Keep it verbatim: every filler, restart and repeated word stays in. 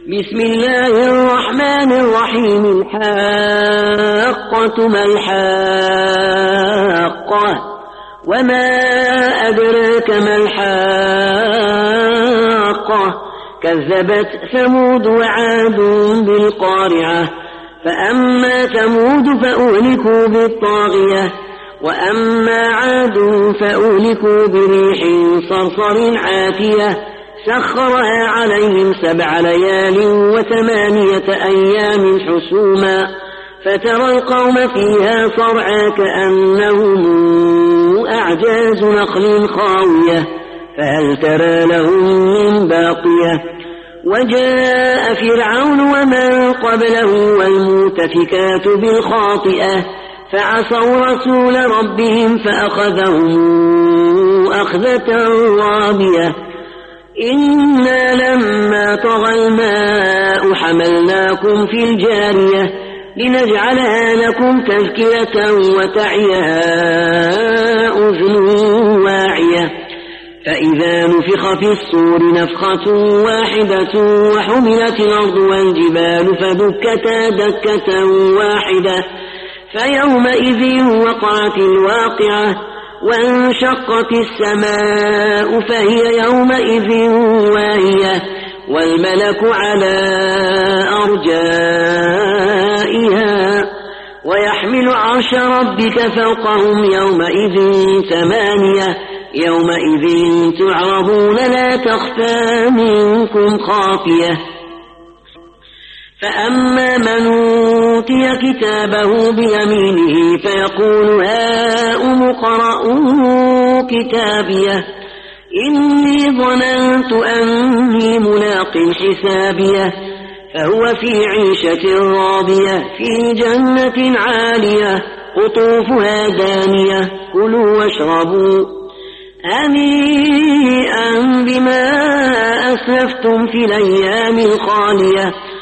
بسم الله الرحمن الرحيم. الحاقة ما الحاقة وما أدراك ما الحاقة كذبت ثمود وعاد بالقارعة فأما ثمود فأهلكوا بالطاغية وأما عاد فأهلكوا بريح صرصر عاتية سخرها عليهم سبع ليال وثمانية أيام حسوما فترى القوم فيها صرعى كأنهم أعجاز نخل خاوية فهل ترى لهم من باقية وجاء فرعون ومن قبله والمؤتفكات بالخاطئة فعصوا رسول ربهم فأخذهم أخذة رابية إنا لما طغى الماء حملناكم في الجارية لنجعلها لكم تذكرة وتعيها أذن واعية فإذا نفخ في الصور نفخة واحدة وحملت الأرض والجبال فدكتا دكة واحدة فيومئذ وقعت الواقعة وانشقت السماء فهي يومئذ واهية والملك على أرجائها ويحمل عرش ربك فوقهم يومئذ ثمانية يومئذ تعرضون لا تخفى منكم خافية فأما من أوتي كتابه بيمينه فيقول هاؤم اقرءوا كتابيه إني ظننت أني ملاق حسابيه فهو في عيشة راضية في جنة عالية قطوفها دانية كلوا واشربوا هنيئا بما أسلفتم في الأيام الخالية